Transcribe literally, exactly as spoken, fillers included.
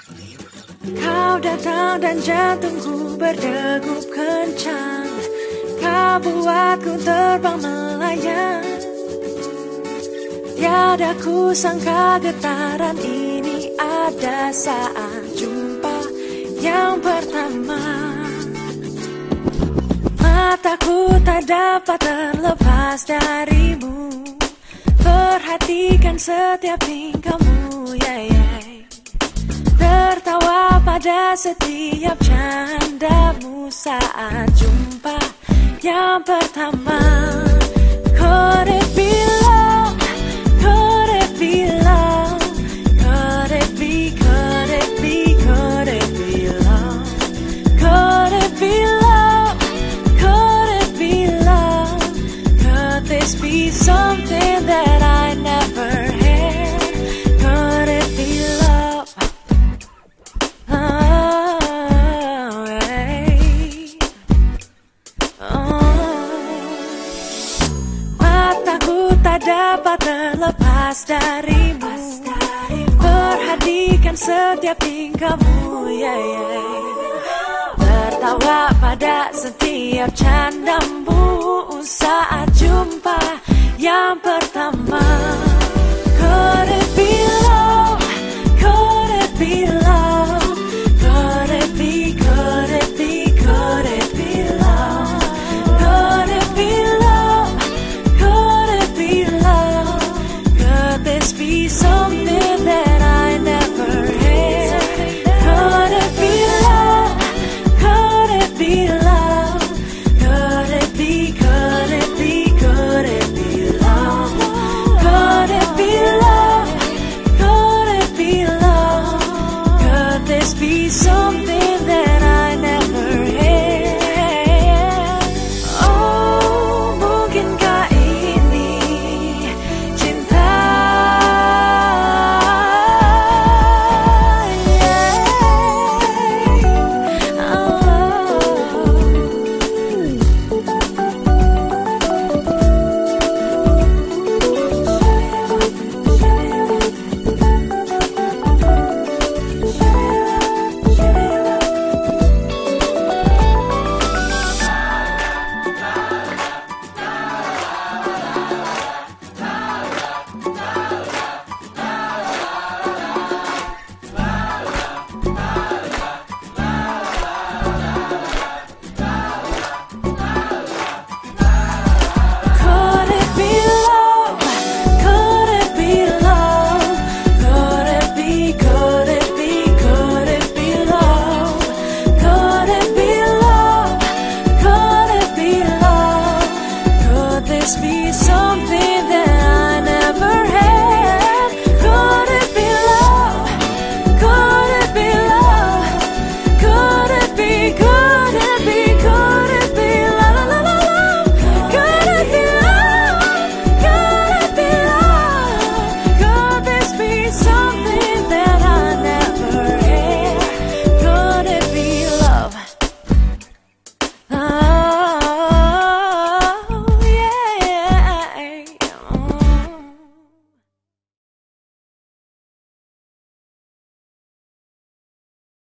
Kau datang dan jantungku berdegup kencang. Kau buatku terbang melayang. Tiada ku sangka getaran ini ada saat jumpa yang pertama. Mataku tak dapat terlepas darimu. Perhatikan setiap tingkahmu, yeah, yeah. Tertawa pada setiap candamu saat jumpa yang pertama. Could it be love? Could it be love? Could it be, could it be, could it be love? Could it be love? Could it be love? Could this be something that I never had? Could it be love? Oh, hey. Oh. Mataku tak dapat terlepas darimu. Perhatikan setiap tingkahmu, yeah, yeah. Tertawa pada setiap candamu saat jumpa yang pertama. Could it be love? Could it be love? Could it be, could it be, could it be love? Could it be love? Could it be love? Could this be something that I never had? Could it be love? Could it be love? Could it be,